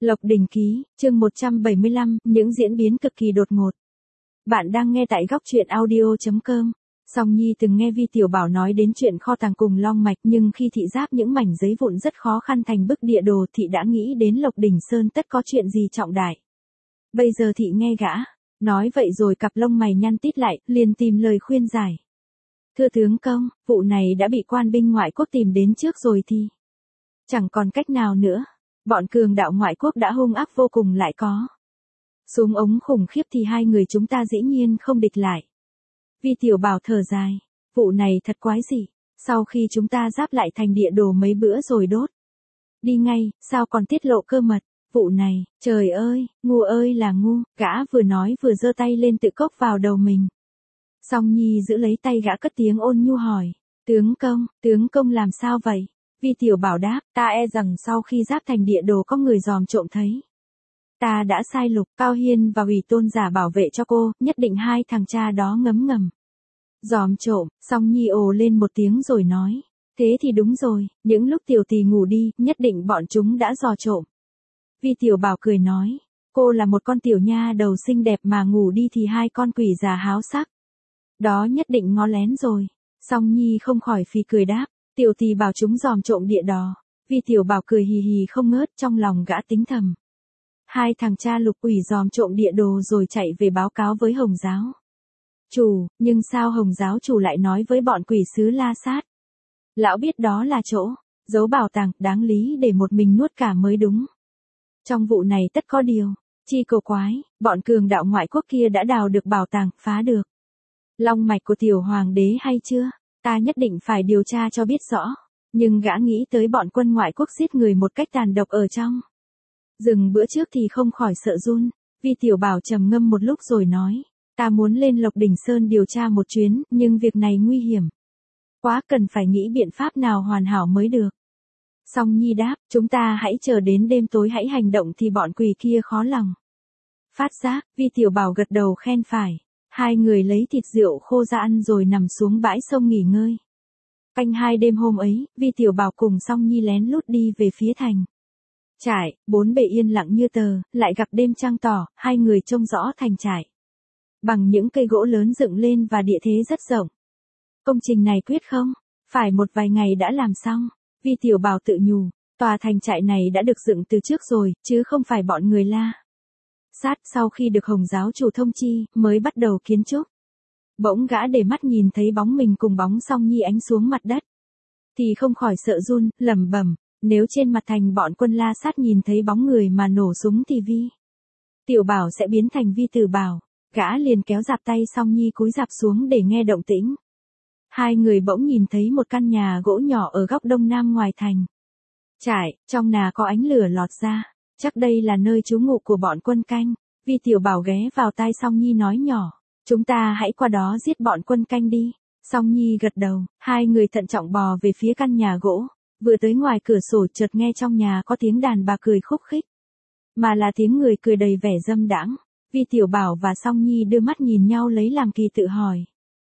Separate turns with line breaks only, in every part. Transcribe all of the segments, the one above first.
Lộc Đình Ký, chương 175, những diễn biến cực kỳ đột ngột. Bạn đang nghe tại góc truyện audio.com. Song Nhi từng nghe Vi Tiểu Bảo nói đến chuyện kho tàng cùng Long Mạch, nhưng khi thị giáp những mảnh giấy vụn rất khó khăn thành bức địa đồ, thị đã nghĩ đến Lộc Đình Sơn tất có chuyện gì trọng đại. Bây giờ thị nghe gã nói vậy rồi cặp lông mày nhăn tít lại, liền tìm lời khuyên giải. Thưa tướng công, vụ này đã bị quan binh ngoại quốc tìm đến trước rồi thì chẳng còn cách nào nữa. Bọn cường đạo ngoại quốc đã hung ác vô cùng, lại có súng ống khủng khiếp thì hai người chúng ta dĩ nhiên không địch lại. Vi Tiểu Bảo thở dài, vụ này thật quái dị, sau khi chúng ta giáp lại thành địa đồ mấy bữa rồi đốt đi ngay, sao còn tiết lộ cơ mật, vụ này, trời ơi là ngu, gã vừa nói vừa giơ tay lên tự cốc vào đầu mình. Song Nhi giữ lấy tay gã cất tiếng ôn nhu hỏi, tướng công làm sao vậy? Vi Tiểu Bảo đáp, ta e rằng sau khi giáp thành địa đồ có người dòm trộm thấy. Ta đã sai Lục, Cao Hiên và Ủy Tôn giả bảo vệ cho cô, nhất định hai thằng cha đó ngấm ngầm dòm trộm. Song Nhi ồ lên một tiếng rồi nói, thế thì đúng rồi, những lúc Tiểu Tỳ ngủ đi, nhất định bọn chúng đã dò trộm. Vi Tiểu Bảo cười nói, cô là một con tiểu nha đầu xinh đẹp mà ngủ đi thì hai con quỷ già háo sắc đó nhất định ngó lén rồi. Song Nhi không khỏi phì cười đáp, Tiểu Tỳ bảo chúng dòm trộm địa đò. Vi Tiểu Bảo cười hì hì không ngớt, trong lòng gã tính thầm, hai thằng cha Lục quỷ dòm trộm địa đồ rồi chạy về báo cáo với Hồng giáo chủ, nhưng sao Hồng giáo chủ lại nói với bọn quỷ sứ La Sát? Lão biết đó là chỗ giấu bảo tàng, đáng lý để một mình nuốt cả mới đúng. Trong vụ này tất có điều chi cầu quái, bọn cường đạo ngoại quốc kia đã đào được bảo tàng, phá được long mạch của tiểu hoàng đế hay chưa? Ta nhất định phải điều tra cho biết rõ. Nhưng gã nghĩ tới bọn quân ngoại quốc giết người một cách tàn độc ở trong rừng bữa trước thì không khỏi sợ run. Vi Tiểu Bảo trầm ngâm một lúc rồi nói, ta muốn lên Lộc Đình Sơn điều tra một chuyến, nhưng việc này nguy hiểm quá, cần phải nghĩ biện pháp nào hoàn hảo mới được. Song Nhi đáp, chúng ta hãy chờ đến đêm tối hãy hành động thì bọn quỷ kia khó lòng phát giác. Vi Tiểu Bảo gật đầu khen phải. Hai người lấy thịt rượu khô ra ăn rồi nằm xuống bãi sông nghỉ ngơi. Canh hai đêm hôm ấy, Vi Tiểu Bảo cùng Song Nhi lén lút đi về phía thành trại, bốn bề yên lặng như tờ, lại gặp đêm trăng tỏ, hai người trông rõ thành trại bằng những cây gỗ lớn dựng lên và địa thế rất rộng. Công trình này quyết không phải một vài ngày đã làm xong. Vi Tiểu Bảo tự nhủ, tòa thành trại này đã được dựng từ trước rồi, chứ không phải bọn người La Sát sau khi được Hồng giáo chủ thông chi mới bắt đầu kiến trúc. Bỗng gã để mắt nhìn thấy bóng mình cùng bóng Song Nhi ánh xuống mặt đất thì không khỏi sợ run, lẩm bẩm, nếu trên mặt thành bọn quân La Sát nhìn thấy bóng người mà nổ súng thì Vi Tiểu Bảo sẽ biến thành Vi Tử Bảo. Gã liền kéo rạp tay Song Nhi cúi rạp xuống để nghe động tĩnh. Hai người bỗng nhìn thấy một căn nhà gỗ nhỏ ở góc đông nam ngoài thành trại, trong nhà có ánh lửa lọt ra, chắc đây là nơi trú ngụ của bọn quân canh. Vi Tiểu Bảo ghé vào tai Song Nhi nói nhỏ, chúng ta hãy qua đó giết bọn quân canh đi. Song Nhi gật đầu, hai người thận trọng bò về phía căn nhà gỗ. Vừa tới ngoài cửa sổ chợt nghe trong nhà có tiếng đàn bà cười khúc khích, mà là tiếng người cười đầy vẻ dâm đãng. Vi Tiểu Bảo và Song Nhi đưa mắt nhìn nhau lấy làm kỳ, tự hỏi.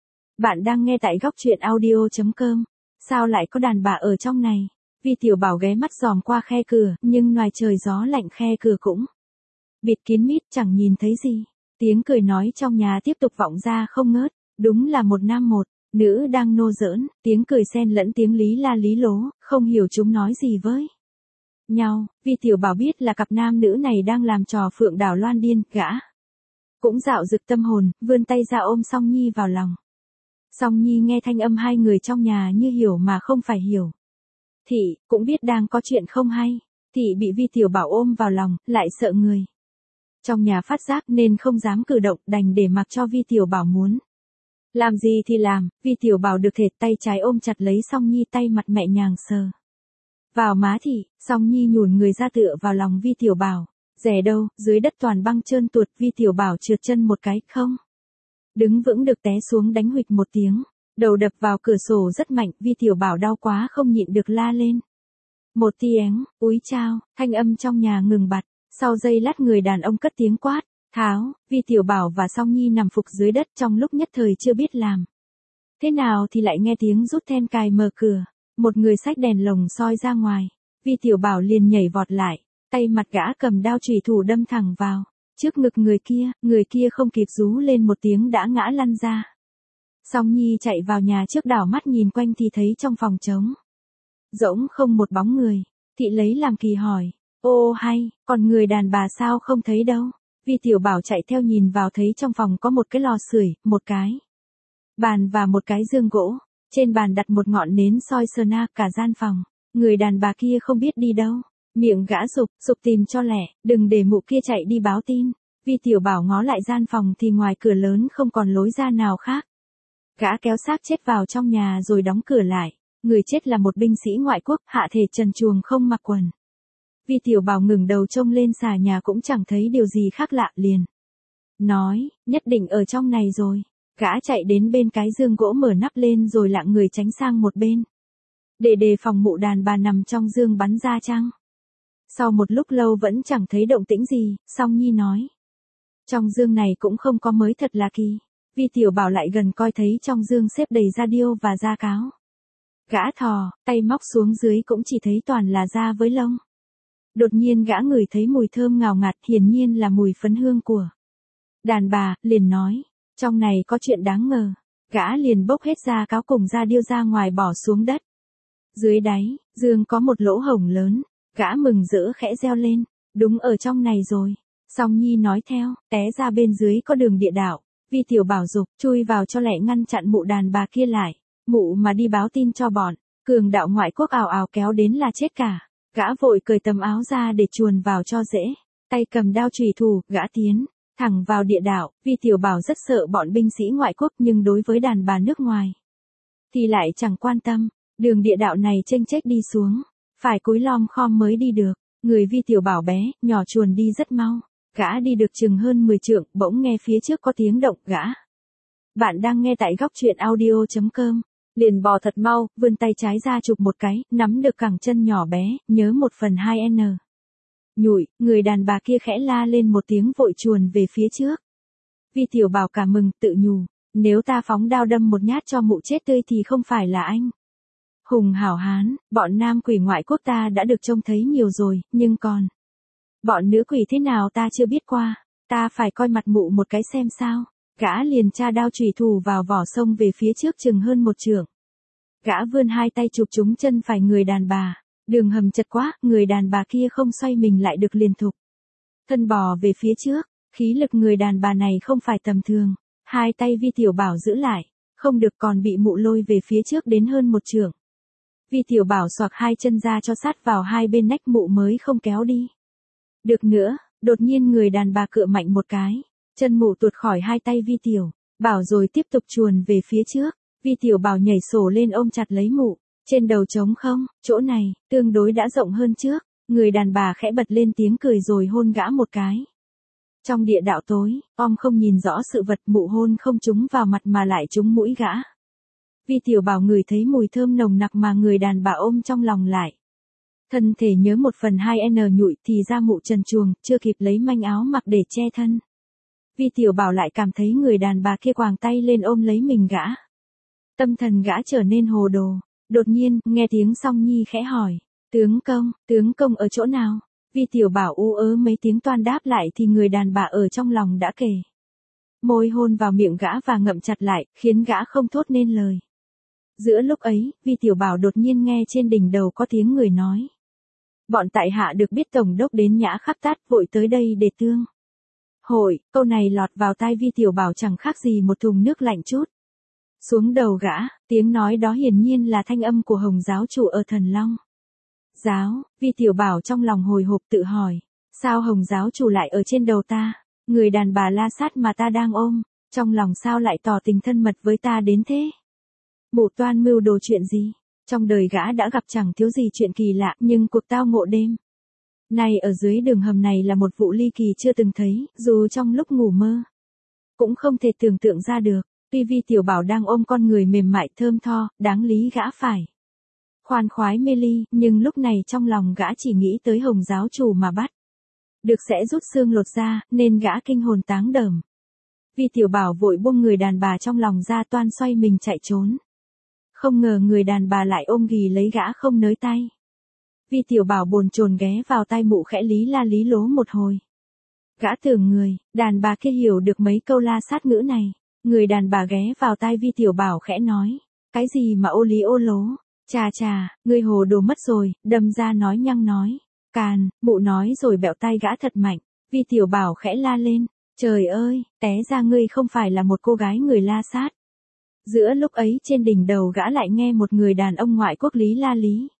Bạn đang nghe tại góc truyện audio.com. Sao lại có đàn bà ở trong này? Vi Tiểu Bảo ghé mắt dòm qua khe cửa, nhưng ngoài trời gió lạnh khe cửa cũng bịt kín mít, chẳng nhìn thấy gì. Tiếng cười nói trong nhà tiếp tục vọng ra không ngớt. Đúng là một nam một nữ đang nô giỡn, tiếng cười xen lẫn tiếng lý la lý lố, không hiểu chúng nói gì với nhau. Vi Tiểu Bảo biết là cặp nam nữ này đang làm trò Phượng Đảo Loan điên, gã cũng dạo dực tâm hồn, vươn tay ra ôm Song Nhi vào lòng. Song Nhi nghe thanh âm hai người trong nhà như hiểu mà không phải hiểu. Thị cũng biết đang có chuyện không hay. Thị bị Vi Tiểu Bảo ôm vào lòng, lại sợ người trong nhà phát giác nên không dám cử động, đành để mặc cho Vi Tiểu Bảo muốn làm gì thì làm. Vi Tiểu Bảo được thệt tay trái ôm chặt lấy Song Nhi, tay mặt mẹ nhàng sờ vào má thị. Song Nhi nhùn người ra tựa vào lòng Vi Tiểu Bảo. Rẻ đâu, dưới đất toàn băng trơn tuột. Vi Tiểu Bảo trượt chân một cái, không đứng vững được, té xuống đánh huỵch một tiếng, đầu đập vào cửa sổ rất mạnh. Vi Tiểu Bảo đau quá không nhịn được la lên một tiếng, úi chao. Thanh âm trong nhà ngừng bặt. Sau giây lát người đàn ông cất tiếng quát, tháo. Vi Tiểu Bảo và Song Nhi nằm phục dưới đất, trong lúc nhất thời chưa biết làm thế nào thì lại nghe tiếng rút then cài mở cửa. Một người xách đèn lồng soi ra ngoài. Vi Tiểu Bảo liền nhảy vọt lại, Tay mặt gã cầm đao chủy thủ đâm thẳng vào trước ngực người kia không kịp rú lên một tiếng đã ngã lăn ra. Song Nhi chạy vào nhà trước đảo mắt nhìn quanh thì thấy trong phòng trống rỗng không một bóng người. Thị lấy làm kỳ hỏi, ô hay, còn người đàn bà sao không thấy đâu? Vi Tiểu Bảo chạy theo nhìn vào thấy trong phòng có một cái lò sưởi, một cái bàn và một cái giường gỗ. Trên bàn đặt một ngọn nến soi sờ na cả gian phòng. Người đàn bà kia không biết đi đâu. Miệng gã sục tìm cho lẹ, đừng để mụ kia chạy đi báo tin. Vi Tiểu Bảo ngó lại gian phòng thì ngoài cửa lớn không còn lối ra nào khác. Gã kéo xác chết vào trong nhà rồi đóng cửa lại. Người chết là một binh sĩ ngoại quốc, hạ thể trần truồng không mặc quần. Vi Tiểu Bảo ngừng đầu trông lên xà nhà cũng chẳng thấy điều gì khác lạ liền. Nói, nhất định ở trong này rồi. Gã chạy đến bên cái giường gỗ mở nắp lên rồi lạng người tránh sang một bên. Để đề phòng mụ đàn bà nằm trong giường bắn ra chăng. Sau một lúc lâu vẫn chẳng thấy động tĩnh gì, Song Nhi nói. Trong giường này cũng không có mới thật là kỳ. Vi Tiểu Bảo lại gần coi thấy trong giường xếp đầy da điêu và da cáo. Gã thò, tay móc xuống dưới cũng chỉ thấy toàn là da với lông. Đột nhiên gã ngửi thấy mùi thơm ngào ngạt, hiển nhiên là mùi phấn hương của đàn bà, liền nói, trong này có chuyện đáng ngờ. Gã liền bốc hết da cáo cùng da điêu ra ngoài bỏ xuống đất. Dưới đáy giường có một lỗ hổng lớn, gã mừng rỡ khẽ reo lên, đúng ở trong này rồi. Song Nhi nói theo, té ra bên dưới có đường địa đạo. Vi Tiểu Bảo dục, chui vào cho lẹ ngăn chặn mụ đàn bà kia lại. Mụ mà đi báo tin cho bọn cường đạo ngoại quốc ào ào kéo đến là chết cả. Gã vội cởi tấm áo ra để chuồn vào cho dễ. Tay cầm đao chủy thủ, gã tiến thẳng vào địa đạo. Vi Tiểu Bảo rất sợ bọn binh sĩ ngoại quốc nhưng đối với đàn bà nước ngoài thì lại chẳng quan tâm. Đường địa đạo này chênh chếch đi xuống, phải cúi lom khom mới đi được. Người Vi Tiểu Bảo bé, nhỏ chuồn đi rất mau. Gã đi được chừng hơn 10 trượng, bỗng nghe phía trước có tiếng động. Gã Bạn đang nghe tại góc truyện audio.com. Liền bò thật mau, vươn tay trái ra chụp một cái, nắm được cẳng chân nhỏ bé, nhớ 1/2n. Nhụi, người đàn bà kia khẽ la lên một tiếng vội chuồn về phía trước. Vi Tiểu Bảo cả mừng, tự nhủ, nếu ta phóng đao đâm một nhát cho mụ chết tươi thì không phải là anh hùng hảo hán. Bọn nam quỷ ngoại quốc ta đã được trông thấy nhiều rồi, nhưng còn bọn nữ quỷ thế nào ta chưa biết qua. Ta phải coi mặt mụ một cái xem sao. Gã liền tra đao chủy thủ vào vỏ xông về phía trước chừng hơn 1 trượng. Gã vươn hai tay chụp trúng chân phải người đàn bà. Đường hầm chật quá, người đàn bà kia không xoay mình lại được liền thục thân bò về phía trước. Khí lực người đàn bà này không phải tầm thường. Hai tay Vi Tiểu Bảo giữ lại, không được còn bị mụ lôi về phía trước đến hơn 1 trượng. Vi Tiểu Bảo xoạc hai chân ra cho sát vào hai bên nách mụ mới không kéo đi được nữa. Đột nhiên người đàn bà cựa mạnh một cái, chân mụ tuột khỏi hai tay Vi Tiểu Bảo rồi tiếp tục chuồn về phía trước. Vi Tiểu Bảo nhảy sổ lên ôm chặt lấy mụ. Trên đầu trống không, chỗ này tương đối đã rộng hơn trước. Người đàn bà khẽ bật lên tiếng cười rồi hôn gã một cái. Trong địa đạo tối, không nhìn rõ sự vật, mụ hôn không trúng vào mặt mà lại trúng mũi gã. Vi Tiểu Bảo ngửi thấy mùi thơm nồng nặc mà người đàn bà ôm trong lòng lại. Thân thể nhớ 1/2n nhụi thì ra mụ trần truồng, chưa kịp lấy manh áo mặc để che thân. Vi Tiểu Bảo lại cảm thấy người đàn bà kia quàng tay lên ôm lấy mình gã. Tâm thần gã trở nên hồ đồ. Đột nhiên, nghe tiếng Song Nhi khẽ hỏi, tướng công ở chỗ nào? Vi Tiểu Bảo u ớ mấy tiếng toan đáp lại thì người đàn bà ở trong lòng đã kề môi hôn vào miệng gã và ngậm chặt lại, khiến gã không thốt nên lời. Giữa lúc ấy, Vi Tiểu Bảo đột nhiên nghe trên đỉnh đầu có tiếng người nói. Bọn tại hạ được biết tổng đốc đến Nhã Khắc Tát vội tới đây để tương hội. Câu này lọt vào tai Vi Tiểu Bảo chẳng khác gì một thùng nước lạnh chút xuống đầu gã. Tiếng nói đó hiển nhiên là thanh âm của Hồng giáo chủ ở Thần Long giáo. Vi Tiểu Bảo trong lòng hồi hộp tự hỏi, sao Hồng giáo chủ lại ở trên đầu ta? Người đàn bà la sát mà ta đang ôm, trong lòng sao lại tỏ tình thân mật với ta đến thế? Mụ toan mưu đồ chuyện gì? Trong đời gã đã gặp chẳng thiếu gì chuyện kỳ lạ, nhưng cuộc tao ngộ đêm này ở dưới đường hầm này là một vụ ly kỳ chưa từng thấy, dù trong lúc ngủ mơ cũng không thể tưởng tượng ra được. Tuy Vi Tiểu Bảo đang ôm con người mềm mại thơm tho, đáng lý gã phải khoan khoái mê ly, nhưng lúc này trong lòng gã chỉ nghĩ tới Hồng giáo chủ mà bắt được sẽ rút xương lột da, nên gã kinh hồn táng đờm. Vi Tiểu Bảo vội buông người đàn bà trong lòng ra toan xoay mình chạy trốn. Không ngờ người đàn bà lại ôm ghì lấy gã không nới tay. Vi Tiểu Bảo bồn chồn ghé vào tai mụ khẽ lý la lý lố một hồi. Gã tưởng người, đàn bà kia hiểu được mấy câu la sát ngữ này. Người đàn bà ghé vào tai Vi Tiểu Bảo khẽ nói. Cái gì mà ô lý ô lố? Chà chà, ngươi hồ đồ mất rồi, đâm ra nói nhăng nói. Càn, mụ nói rồi bẹo tay gã thật mạnh. Vi Tiểu Bảo khẽ la lên. Trời ơi, té ra ngươi không phải là một cô gái người la sát. Giữa lúc ấy trên đỉnh đầu gã lại nghe một người đàn ông ngoại quốc lý la lý.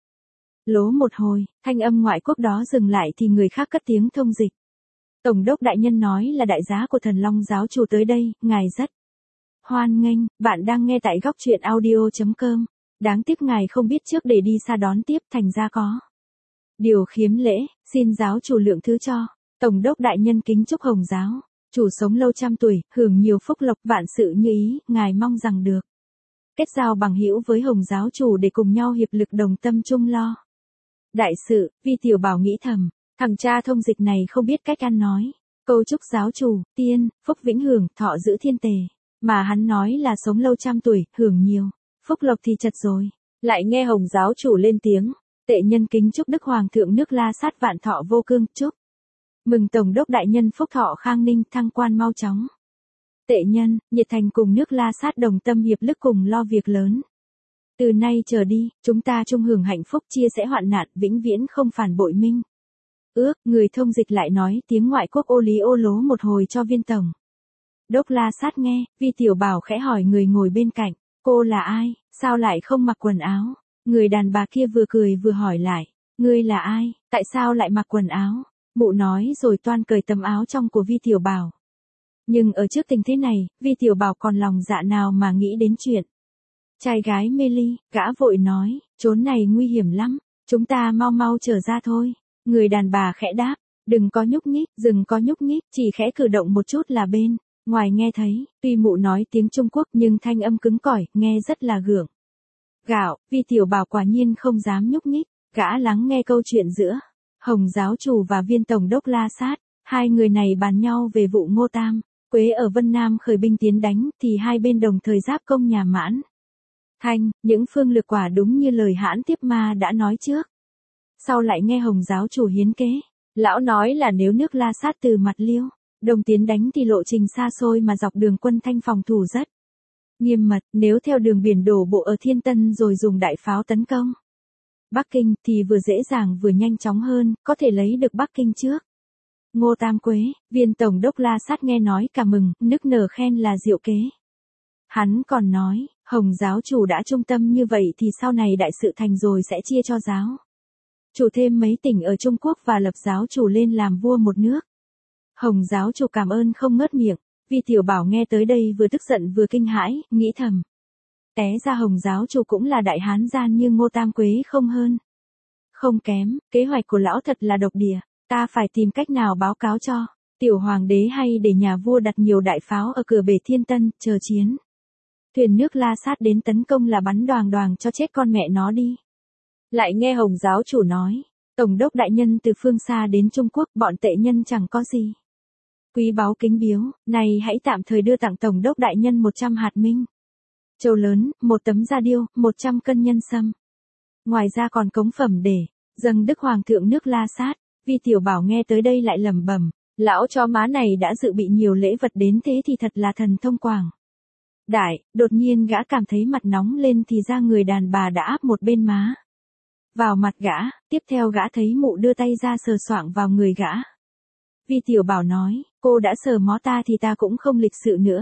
Lố một hồi, thanh âm ngoại quốc đó dừng lại thì người khác cất tiếng thông dịch. Tổng đốc đại nhân nói là đại giá của Thần Long giáo chủ tới đây, ngài rất hoan nghênh, bạn đang nghe tại góc truyện audio.com. Đáng tiếc ngài không biết trước để đi xa đón tiếp thành ra có điều khiếm lễ, xin giáo chủ lượng thứ cho. Tổng đốc đại nhân kính chúc Hồng giáo chủ sống lâu trăm tuổi, hưởng nhiều phúc lộc vạn sự như ý, ngài mong rằng được kết giao bằng hữu với Hồng giáo chủ để cùng nhau hiệp lực đồng tâm chung lo đại sự. Vi Tiểu Bảo nghĩ thầm, thằng cha thông dịch này không biết cách ăn nói. Câu chúc giáo chủ, tiên, phúc vĩnh hưởng, thọ giữ thiên tề. Mà hắn nói là sống lâu trăm tuổi, hưởng nhiều phúc lộc thì chật rồi. Lại nghe Hồng giáo chủ lên tiếng, tệ nhân kính chúc Đức Hoàng thượng nước La Sát vạn thọ vô cương, chúc mừng Tổng đốc đại nhân phúc thọ khang ninh, thăng quan mau chóng. Tệ nhân, nhiệt thành cùng nước La Sát đồng tâm hiệp lực cùng lo việc lớn. Từ nay trở đi, chúng ta chung hưởng hạnh phúc, chia sẻ hoạn nạn, vĩnh viễn không phản bội minh ước. Người thông dịch lại nói tiếng ngoại quốc ô lý ô lố một hồi cho viên tổng đốc La Sát nghe. Vi Tiểu Bảo khẽ hỏi người ngồi bên cạnh, cô là ai, sao lại không mặc quần áo? Người đàn bà kia vừa cười vừa hỏi lại, ngươi là ai, tại sao lại mặc quần áo? Mụ nói rồi toan cởi tấm áo trong của Vi Tiểu Bảo. Nhưng ở trước tình thế này, Vi Tiểu Bảo còn lòng dạ nào mà nghĩ đến chuyện trai gái mê ly. Gã vội nói, chốn này nguy hiểm lắm, chúng ta mau mau trở ra thôi. Người đàn bà khẽ đáp, đừng có nhúc nhích, đừng có nhúc nhích, chỉ khẽ cử động một chút là bên ngoài nghe thấy. Tuy mụ nói tiếng Trung Quốc nhưng thanh âm cứng cỏi, nghe rất là gượng gạo. Vi Tiểu Bảo quả nhiên không dám nhúc nhích. Gã lắng nghe câu chuyện giữa Hồng giáo chủ và viên tổng đốc La Sát. Hai người này bàn nhau về vụ Ngô Tam Quế ở Vân Nam khởi binh tiến đánh, thì hai bên đồng thời giáp công nhà Mãn Thanh. Những phương lược quả đúng như lời Hãn Tiếp Ma đã nói trước. Sau lại nghe Hồng giáo chủ hiến kế, lão nói là nếu nước La Sát từ mặt Liêu Đồng tiến đánh thì lộ trình xa xôi mà dọc đường quân Thanh phòng thủ rất nghiêm mật, nếu theo đường biển đổ bộ ở Thiên Tân rồi dùng đại pháo tấn công Bắc Kinh thì vừa dễ dàng vừa nhanh chóng hơn, có thể lấy được Bắc Kinh trước. Ngô Tam Quế, viên tổng đốc La Sát nghe nói cả mừng, nức nở khen là diệu kế. Hắn còn nói, Hồng giáo chủ đã trung tâm như vậy thì sau này đại sự thành rồi sẽ chia cho giáo chủ thêm mấy tỉnh ở Trung Quốc và lập giáo chủ lên làm vua một nước. Hồng giáo chủ cảm ơn không ngớt miệng. Vi Tiểu Bảo nghe tới đây vừa tức giận vừa kinh hãi, nghĩ thầm. Té ra Hồng giáo chủ cũng là đại hán gian như Ngô Tam Quế không hơn không kém. Kế hoạch của lão thật là độc địa. Ta phải tìm cách nào báo cáo cho tiểu hoàng đế, hay để nhà vua đặt nhiều đại pháo ở cửa bể Thiên Tân, chờ chiến thuyền nước La Sát đến tấn công là bắn đoàng đoàng cho chết con mẹ nó đi. Lại nghe Hồng giáo chủ nói, tổng đốc đại nhân từ phương xa đến Trung Quốc, bọn tệ nhân chẳng có gì quý báu kính biếu, này hãy tạm thời đưa tặng tổng đốc đại nhân 100 hạt minh châu lớn, 1 tấm da điêu, 100 cân nhân sâm. Ngoài ra còn cống phẩm để dâng Đức Hoàng thượng nước La Sát. Vi Tiểu Bảo nghe tới đây lại lẩm bẩm, lão chó má này đã dự bị nhiều lễ vật đến thế thì thật là thần thông quảng đại. Đột nhiên gã cảm thấy mặt nóng lên thì ra người đàn bà đã áp một bên má vào mặt gã, tiếp theo gã thấy mụ đưa tay ra sờ soạng vào người gã. Vi Tiểu Bảo nói, cô đã sờ mó ta thì ta cũng không lịch sự nữa.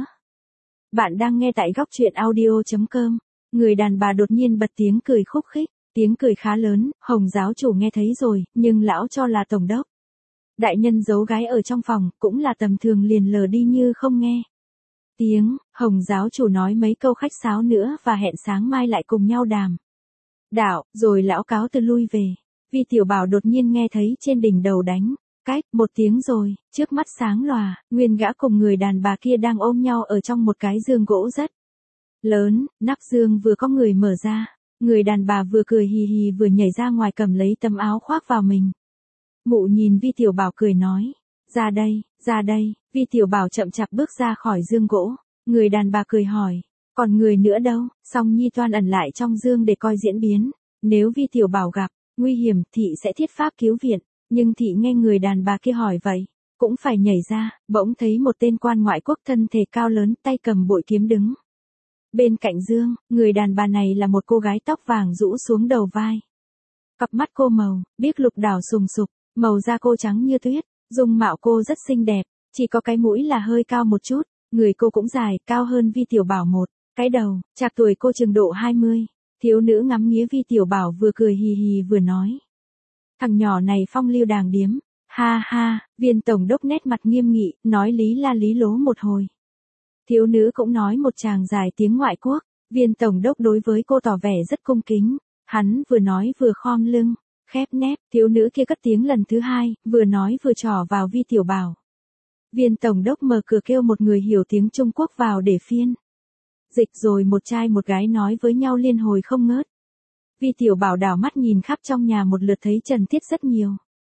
Bạn đang nghe tại góc truyện audio.com. Người đàn bà đột nhiên bật tiếng cười khúc khích, tiếng cười khá lớn. Hồng giáo chủ nghe thấy rồi, nhưng lão cho là tổng đốc đại nhân giấu gái ở trong phòng, cũng là tầm thường liền lờ đi như không nghe tiếng. Hồng giáo chủ nói mấy câu khách sáo nữa và hẹn sáng mai lại cùng nhau đàm đạo, rồi lão cáo từ lui về. Vi Tiểu Bảo đột nhiên nghe thấy trên đỉnh đầu đánh cách một tiếng rồi, trước mắt sáng lòa, nguyên gã cùng người đàn bà kia đang ôm nhau ở trong một cái giường gỗ rất lớn. Nắp giường vừa có người mở ra, người đàn bà vừa cười hì hì vừa nhảy ra ngoài cầm lấy tấm áo khoác vào mình. Mụ nhìn Vi Tiểu Bảo cười nói, ra đây, ra đây. Vi Tiểu Bảo chậm chạp bước ra khỏi giường gỗ. Người đàn bà cười hỏi, còn người nữa đâu? Song Nhi toan ẩn lại trong giường để coi diễn biến. Nếu Vi Tiểu Bảo gặp Nguy hiểm, thị sẽ thiết pháp cứu viện, nhưng thị nghe người đàn bà kia hỏi vậy, cũng phải nhảy ra, bỗng thấy một tên quan ngoại quốc thân thể cao lớn, tay cầm bội kiếm đứng. Bên cạnh Dương, người đàn bà này là một cô gái tóc vàng rũ xuống đầu vai. Cặp mắt cô màu, biếc lục đảo sùng sục, màu da cô trắng như tuyết, dung mạo cô rất xinh đẹp, chỉ có cái mũi là hơi cao một chút, người cô cũng dài, cao hơn Vi Tiểu Bảo một cái đầu, trạc tuổi cô chừng độ 20. Thiếu nữ ngắm nghía Vi Tiểu Bảo vừa cười hì hì vừa nói. Thằng nhỏ này phong lưu đàng điếm, ha ha, Viên tổng đốc nét mặt nghiêm nghị, nói lý la lý lố một hồi. Thiếu nữ cũng nói một tràng dài tiếng ngoại quốc, Viên tổng đốc đối với cô tỏ vẻ rất cung kính, hắn vừa nói vừa khom lưng, khép nép, thiếu nữ kia cất tiếng lần thứ hai, vừa nói vừa trỏ vào Vi Tiểu Bảo. Viên tổng đốc mở cửa kêu một người hiểu tiếng Trung Quốc vào để phiên dịch, rồi một trai một gái nói với nhau liên hồi không ngớt. Vi Tiểu Bảo đảo mắt nhìn khắp trong nhà một lượt thấy trần thiết rất nhiều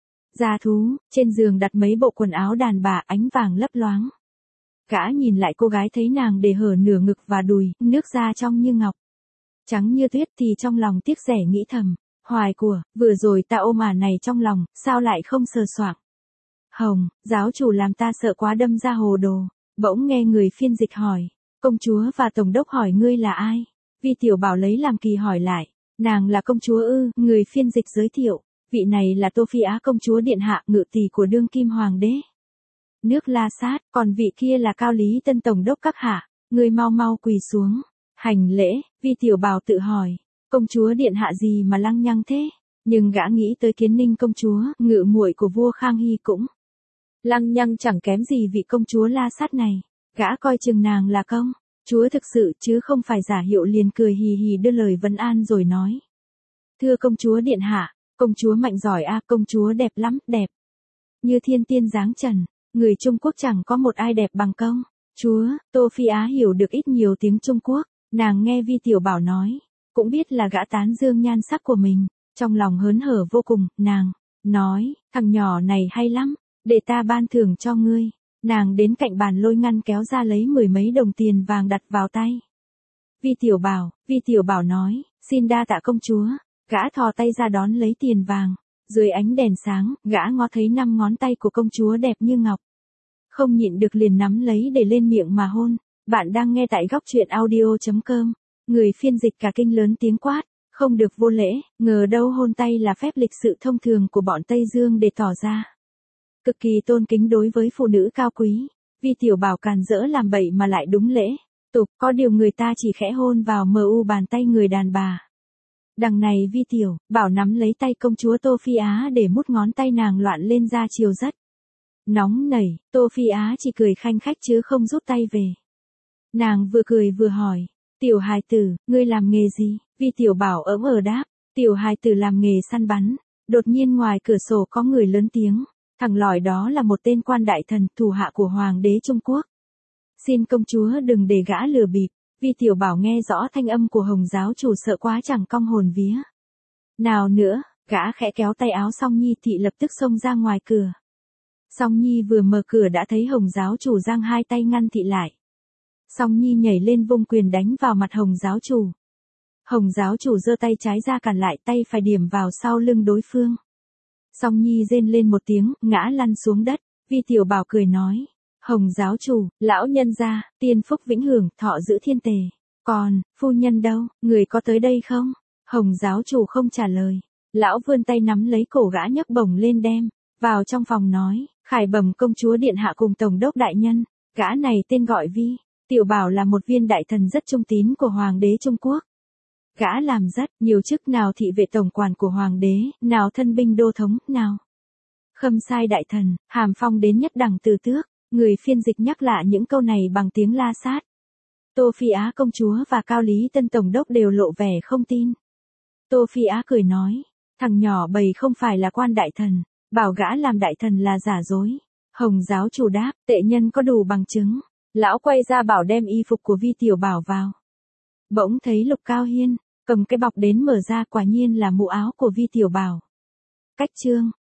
gia thú, trên giường đặt mấy bộ quần áo đàn bà ánh vàng lấp loáng. Gã nhìn lại cô gái thấy nàng để hở nửa ngực và đùi, nước da trong như ngọc, trắng như tuyết, thì trong lòng tiếc rẻ nghĩ thầm, hoài của, vừa rồi ta ôm này trong lòng, sao lại không sờ soạng. Hồng, giáo chủ làm ta sợ quá đâm ra hồ đồ. Bỗng nghe người phiên dịch hỏi, công chúa và tổng đốc hỏi ngươi là ai? Vi Tiểu Bảo lấy làm kỳ hỏi lại, nàng là công chúa ư? Người phiên dịch giới thiệu, vị này là Tô Phi Á công chúa điện hạ, ngự tỷ của đương kim hoàng đế nước La Sát, còn vị kia là Cao Lý Tân tổng đốc các hạ, ngươi mau mau quỳ xuống hành lễ. Vi Tiểu Bảo tự hỏi, công chúa điện hạ gì mà lăng nhăng thế? Nhưng gã nghĩ tới Kiến Ninh công chúa, ngự muội của vua Khang Hy cũng lăng nhăng chẳng kém gì vị công chúa La Sát này. Gã coi chừng nàng là công chúa thực sự chứ không phải giả hiệu, liền cười hì hì đưa lời vấn an rồi nói. Thưa công chúa điện hạ, công chúa mạnh giỏi a, công chúa đẹp lắm, đẹp như thiên tiên dáng trần, người Trung Quốc chẳng có một ai đẹp bằng công chúa. Tô Phi Á hiểu được ít nhiều tiếng Trung Quốc, nàng nghe Vi Tiểu Bảo nói, cũng biết là gã tán dương nhan sắc của mình, trong lòng hớn hở vô cùng, nàng nói, thằng nhỏ này hay lắm, để ta ban thưởng cho ngươi. Nàng đến cạnh bàn lôi ngăn kéo ra lấy 10 mấy đồng tiền vàng đặt vào tay Vi Tiểu Bảo nói, xin đa tạ công chúa. Gã thò tay ra đón lấy tiền vàng, dưới ánh đèn sáng, gã ngó thấy 5 ngón tay của công chúa đẹp như ngọc, không nhịn được liền nắm lấy để lên miệng mà hôn. Bạn đang nghe tại góc truyện audio.com. Người phiên dịch cả kinh lớn tiếng quát, không được vô lễ, ngờ đâu hôn tay là phép lịch sự thông thường của bọn Tây Dương để tỏ ra cực kỳ tôn kính đối với phụ nữ cao quý. Vi Tiểu Bảo càn rỡ làm bậy mà lại đúng lễ tục, có điều người ta chỉ khẽ hôn vào bàn tay người đàn bà. Đằng này Vi Tiểu Bảo nắm lấy tay công chúa Tô Phi Á để mút ngón tay nàng loạn lên ra chiều rất nóng nảy. Tô Phi Á chỉ cười khanh khách chứ không rút tay về. Nàng vừa cười vừa hỏi, tiểu hài tử, ngươi làm nghề gì? Vi Tiểu Bảo ỡm đáp, tiểu hài tử làm nghề săn bắn. Đột nhiên ngoài cửa sổ có người lớn tiếng, thằng lỏi đó là một tên quan đại thần, thủ hạ của hoàng đế Trung Quốc. Xin công chúa đừng để gã lừa bịp. Vi Tiểu Bảo nghe rõ thanh âm của Hồng giáo chủ sợ quá chẳng cong hồn vía nào nữa, gã khẽ kéo tay áo Song Nhi thị lập tức xông ra ngoài cửa. Song Nhi vừa mở cửa đã thấy Hồng giáo chủ giang hai tay ngăn thị lại. Song Nhi nhảy lên vung quyền đánh vào mặt Hồng giáo chủ. Hồng giáo chủ giơ tay trái ra cản lại, tay phải điểm vào sau lưng đối phương. Song Nhi rên lên một tiếng, ngã lăn xuống đất. Vi Tiểu Bảo cười nói, Hồng giáo chủ, lão nhân gia, tiên phúc vĩnh hưởng, thọ giữ thiên tề. Còn, phu nhân đâu, người có tới đây không? Hồng giáo chủ không trả lời. Lão vươn tay nắm lấy cổ gã nhấc bổng lên đem vào trong phòng nói, khải bẩm công chúa điện hạ cùng tổng đốc đại nhân. Gã này tên gọi Vi Tiểu Bảo là một viên đại thần rất trung tín của hoàng đế Trung Quốc. Gã làm rất nhiều chức, nào thị vệ tổng quản của hoàng đế, nào thân binh đô thống, nào khâm sai đại thần, hàm phong đến nhất đẳng từ tước. Người phiên dịch nhắc lại những câu này bằng tiếng La Sát. Tô Phi Á công chúa và Cao Lý Tân tổng đốc đều lộ vẻ không tin. Tô Phi Á cười nói, thằng nhỏ bầy không phải là quan đại thần, bảo gã làm đại thần là giả dối. Hồng giáo chủ đáp, tệ nhân có đủ bằng chứng. Lão quay ra bảo đem y phục của Vi Tiểu Bảo vào. Bỗng thấy Lục Cao Hiên cầm cái bọc đến mở ra, quả nhiên là mũ áo của Vi Tiểu Bảo. Cách chương